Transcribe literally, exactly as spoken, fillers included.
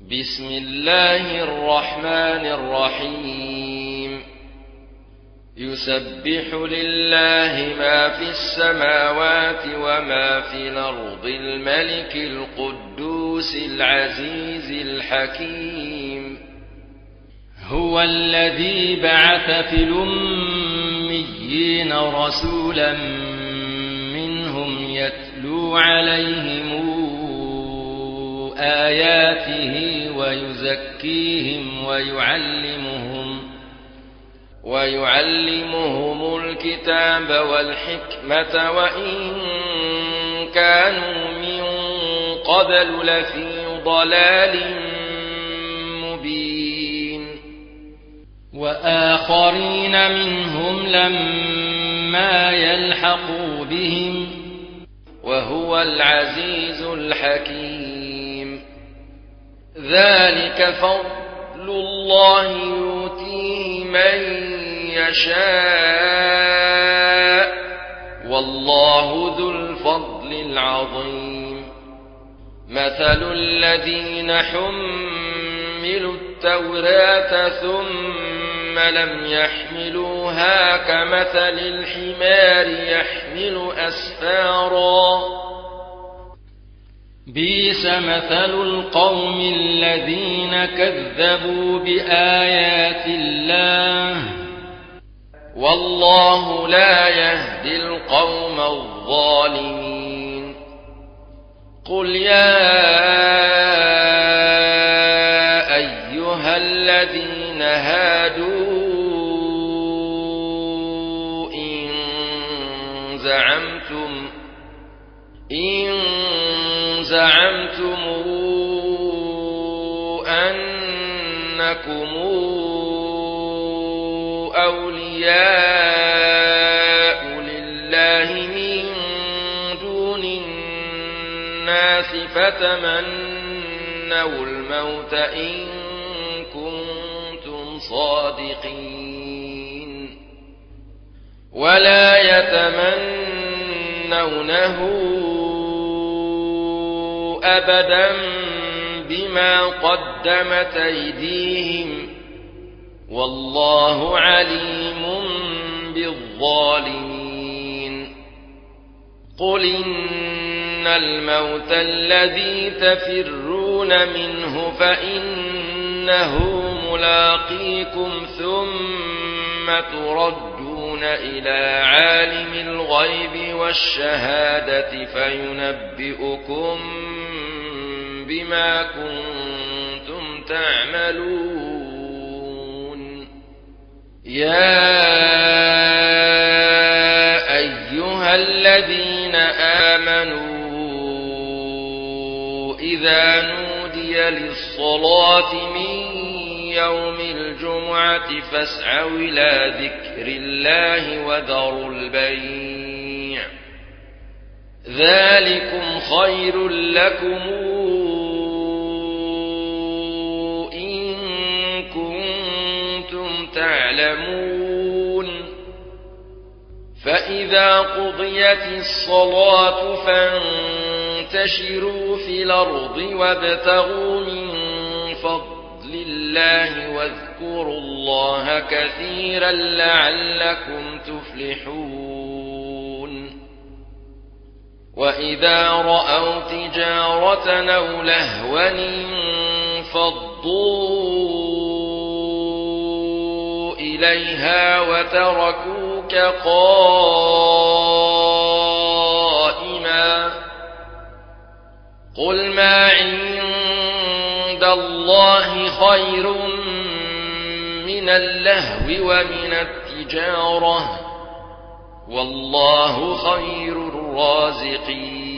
بسم الله الرحمن الرحيم يسبح لله ما في السماوات وما في الأرض الملك القدوس العزيز الحكيم هو الذي بعث في الأميين رسولا منهم يتلو عليهم آياته ويزكيهم ويعلمهم ويعلمهم الكتاب والحكمة وإن كانوا من قبل لفي ضلال مبين وآخرين منهم لما يلحقوا بهم وهو العزيز الحكيم ذلك فضل الله يؤتيه من يشاء والله ذو الفضل العظيم مثل الذين حملوا التوراة ثم لم يحملوها كمثل الحمار يحمل أسفارا بئس مثل القوم الذين كذبوا بآيات الله والله لا يهدي القوم الظالمين قل يا أيها الذين هادوا إن زعمتم إن زعمتم أنكم أولياء لله من دون الناس فتمنوا الموت إن كنتم صادقين ولا يتمنونه أبدا بما قدمت أيديهم والله عليم بالظالمين قل إن الموت الذي تفرون منه فإنه ملاقيكم ثم تردون إلى عالم الغيب والشهادة فينبئكم بما كنتم تعملون يا أيها الذين آمنوا إذا نودي للصلاة من يوم الجمعة فاسعوا إلى ذكر الله وذروا البيع ذلكم خير لكم إن كنتم تعلمون فإذا قضيت الصلاة فانتشروا في الأرض وابتغوا من فضل الله واذكروا الله كثيرا لعلكم تفلحون وإذا رأوا تجارة أو لهوا انفضوا إليها وتركوك قائما قل ما عند الله خير من اللهو ومن التجارة والله خير الرازقين